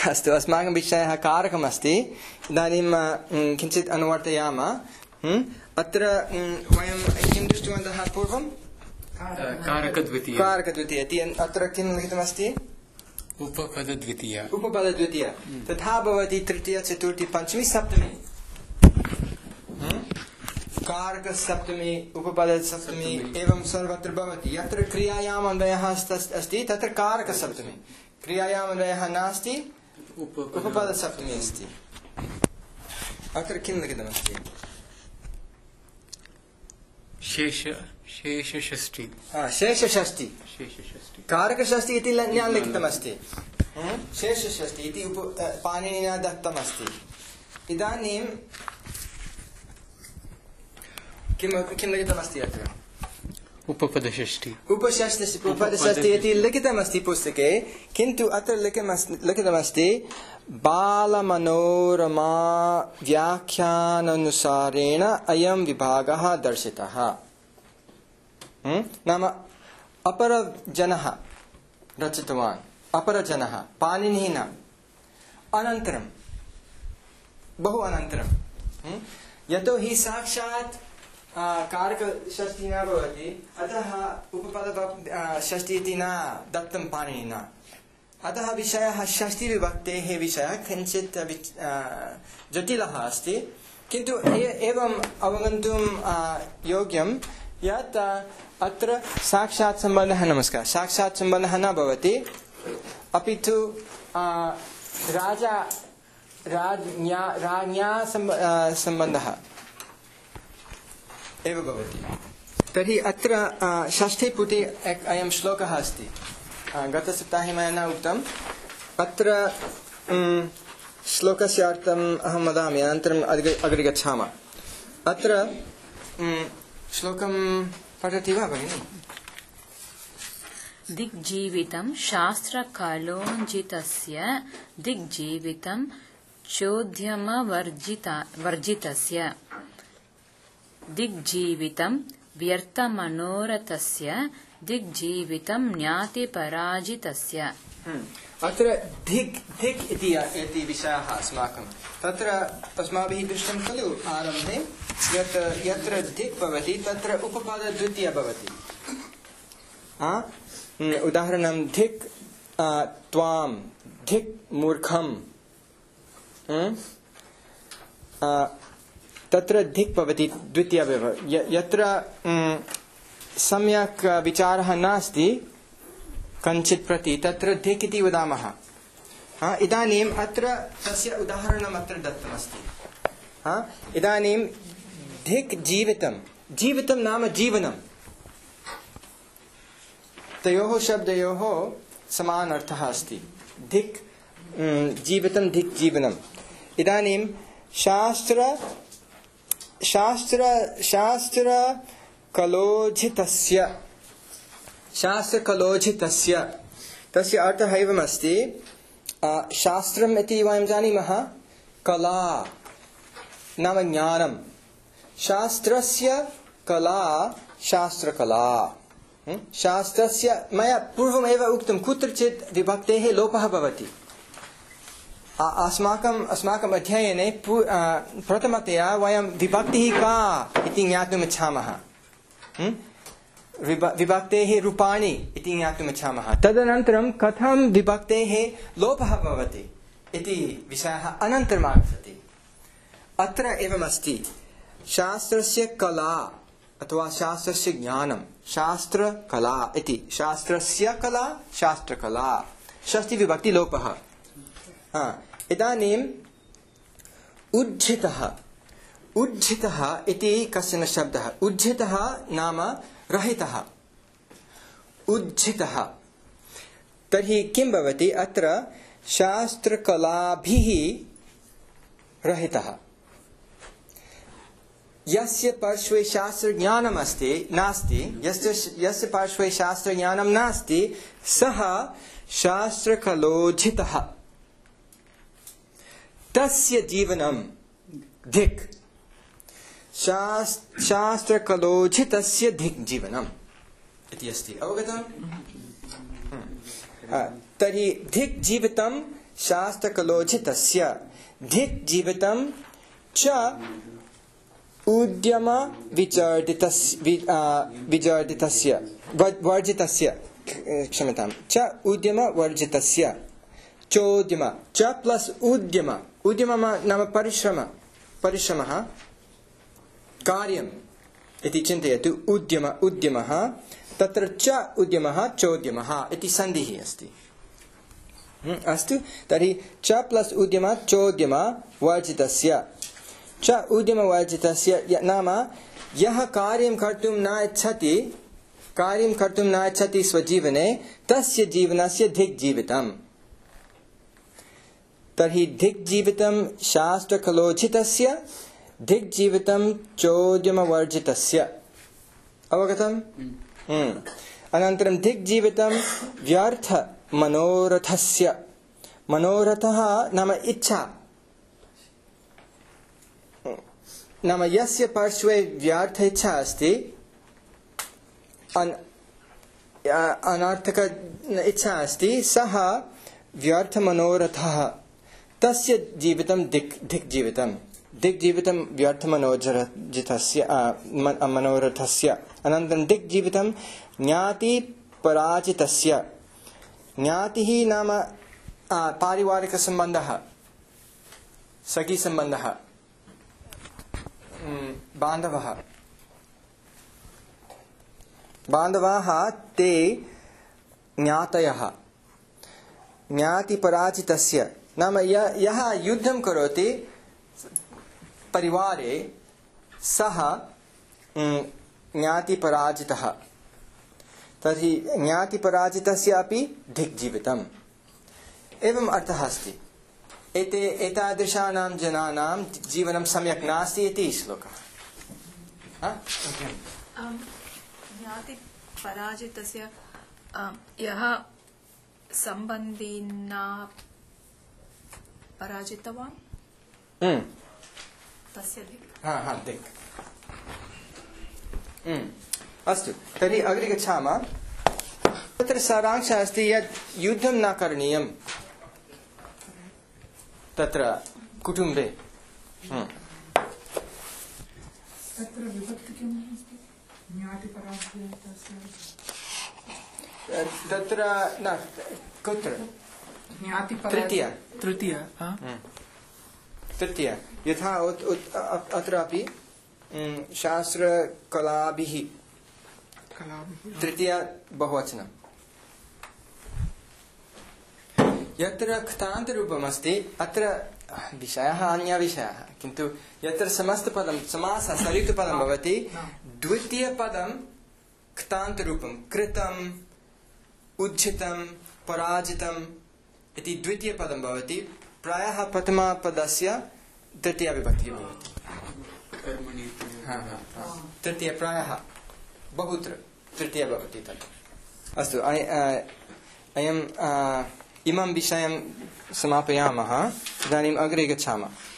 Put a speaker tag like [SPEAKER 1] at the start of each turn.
[SPEAKER 1] अस्तु अस्माकं विषयः कारकमस्ति इदानीं किञ्चित् अनुवर्तयामः अत्र वयं किं दृष्टवन्तः पूर्वं कारकद्वितीय अत्र किं लिखितमस्ति उपपदद्वितीय तथा भवति तृतीय चतुर्थी पञ्चमी सप्तमी कारकसप्तमी उपपदसप्तमी एवं सर्वत्र भवति यत्र क्रियायाम् अन्वयः अस्ति तत्र कारकसप्तमी क्रियायाम् अन्वयः नास्ति उपपदसप्तमी अस्ति अत्र किं लिखितमस्ति
[SPEAKER 2] शेषषष्ठी
[SPEAKER 1] कारकषष्ठी इति न लिखितमस्ति शेषषष्ठी इति पाणिनिना दत्तमस्ति इदानीं किं लिखितमस्ति अत्र
[SPEAKER 2] उपपदषष्ठी
[SPEAKER 1] इति लिखितमस्ति पुस्तके किन्तु अत्र लिखितमस्ति बालमनोरमा व्याख्यानानुसारेण अयं विभागः दर्शितः नाम अपरजनः रचितवान् अपरजनः पाणिनिना अनन्तरं बहु अनन्तरं यतो हि साक्षात् कारकषष्ठी न भवति अतः उपपदषष्ठी इति न दत्तं पाणिनिना अतः विषयः षष्ठीविभक्तेः विषयः किञ्चित् जटिलः अस्ति किन्तु एवम् अवगन्तुं योग्यं यत् अत्र साक्षात् सम्बन्धः न भवति अपि तु राज्ञा सम्बन्धः एव भवति तर्हि अत्र षष्ठे पुटे अयं श्लोकः अस्ति गतसप्ताहे मया न उक्तम् अत्र श्लोकस्य अर्थम् अहं वदामि अनन्तरम् अग्रे गच्छामः अत्र श्लोकं पठति वा भगिनि
[SPEAKER 3] दिग्जीवितं शास्त्रकालोञ्जितस्य दिग्जीवितं चोद्यमवर्जितस्य दिग्जीवितं व्यर्थमनोरथस्य दिग्जीवितं ज्ञातिपराजितस्य
[SPEAKER 1] अत्र दिक् इति विषयः अस्माकं तत्र अस्माभिः दृष्टं खलु आरम्भे यत्र दिक् भवति तत्र उपपदद्वितीय भवति उदाहरणं धिक् त्वां धिक् मूर्खं तत्र धिक् भवति द्वितीय यत्र सम्यक् विचारः नास्ति कञ्चित् प्रति तत्र धिक् इति वदामः इदानीम् अत्र तस्य उदाहरणम् अत्र दत्तमस्ति इदानीं धिक् जीवितं नाम जीवनं तयोः शब्दयोः समान अर्थः अस्ति धिक् जीवितं धिक् जीवनम् इदानीं शास्त्रकलोझितस्य तस्य अर्थः एवमस्ति शास्त्रम् इति वयं जानीमः कला नाम ज्ञानं शास्त्रस्य कला शास्त्रकला शास्त्रस्य मया पूर्वमेव उक्तं कुत्रचित् विभक्तेः लोपः भवति अस्माकम् अध्ययने प्रथमतया वयं विभक्तिः का इति ज्ञातुम् इच्छामः विभक्तेः रूपाणि इति ज्ञातुम् इच्छामः तदनन्तरं कथं विभक्तेः लोपः भवति इति विषयः अनन्तरम् आगच्छति अत्र एवमस्ति शास्त्रस्य कला अथवा शास्त्रस्य ज्ञानं शास्त्रकला इति शास्त्रस्य कला शास्त्रकला षष्ठी लोपः इदानीम् उज्झितः इति कश्चन शब्दः उज्झितः नाम रहितः उज्झितः तर्हि किं भवति अत्र शास्त्रकलाभिः रहितः यस्य पार्श्वे शास्त्रज्ञानम् नास्ति यस्य पार्श्वे शास्त्रज्ञानं नास्ति सः शास्त्रकलोझितः तस्य जीवनं धिक् शास्त्रकलोझितस्य धिक् जीवनम् इति अस्ति अवगतम् तर्हि धिक् जीवितं शास्त्रकलोचितस्य धिक् जीवितं च उद्यम विचर्जितस्य वर्जितस्य क्षम्यतां च उद्यम वर्जितस्य चोद्यम च प्लस उद्यम उद्यम नाम परिश्रमः कार्यम् इति चिन्तयतु उद्यमः तत्र च उद्यमः चोद्यमः इति सन्धिः अस्ति अस्तु तर्हि च प्लस उद्यम चोद्यम वर्जितस्य च उद्यम वर्जितस्य नाम यः कार्यं कर्तुं न इच्छति स्वजीवने तस्य जीवनस्य धिक् जीवितम् तर्हि धिक् जीवितं शास्त्रकलोचितस्य धिक् जीवितं चोद्यमवर्जितस्य अवगतम् अनन्तरं धिक् जीवितं व्यर्थ मनोरथस्य मनोरथः नाम इच्छा नाम यस्य पार्श्वे व्यर्थ इच्छा अस्ति अनर्थक इच्छा अस्ति सः व्यर्थ मनोरथः तस्य जीवितं धिक् जीवितं व्यर्थ मनोरथस्य अनन्तरं धिक् जीवितं ज्ञाति पराजितस्य ज्ञातिः नाम पारिवारिकसम्बन्धः सखीसम्बन्धः बान्धवाः ते ज्ञातयः ज्ञातिपराजितस्य नाम यः युद्धं करोति परिवारे सः ज्ञातिपराजितः तर्हि ज्ञातिपराजितस्य अपि धिक् जीवितम् एवम् अर्थः अस्ति एतादृशानां जनानां जीवनं सम्यक् नास्ति इति श्लोकः
[SPEAKER 4] ज्ञातिपराजितस्य यः सम्बन्धिना पराजितवान् तस्य
[SPEAKER 1] धिक् अस्तु तर्हि अग्रे गच्छामः तत्र सारांशः अस्ति यत् युद्धं न करणीयं तत्र कुटुम्बे
[SPEAKER 5] तत्र विभक्ति किम् अस्ति
[SPEAKER 1] तत्र न कुत्र तृतीय यथा अत्रापि शास्त्रकलाभिः तृतीय बहुवचनं यत्र क्तान्तरूपम् अस्ति अत्र विषयः अन्यविषयः किन्तु यत्र समस्तपदं समासः संयुक्तपदं भवति द्वितीयपदं क्तान्तरूपं कृतम् उज्झितं पराजितम् इति द्वितीयपदं भवति प्रायः प्रथमपदस्य तृतीयविभक्तिः भवति तृतीय प्रायः बहुत्र तृतीय भवति तत् अस्तु इमं विषयं समापयामः इदानीम् अग्रे गच्छामः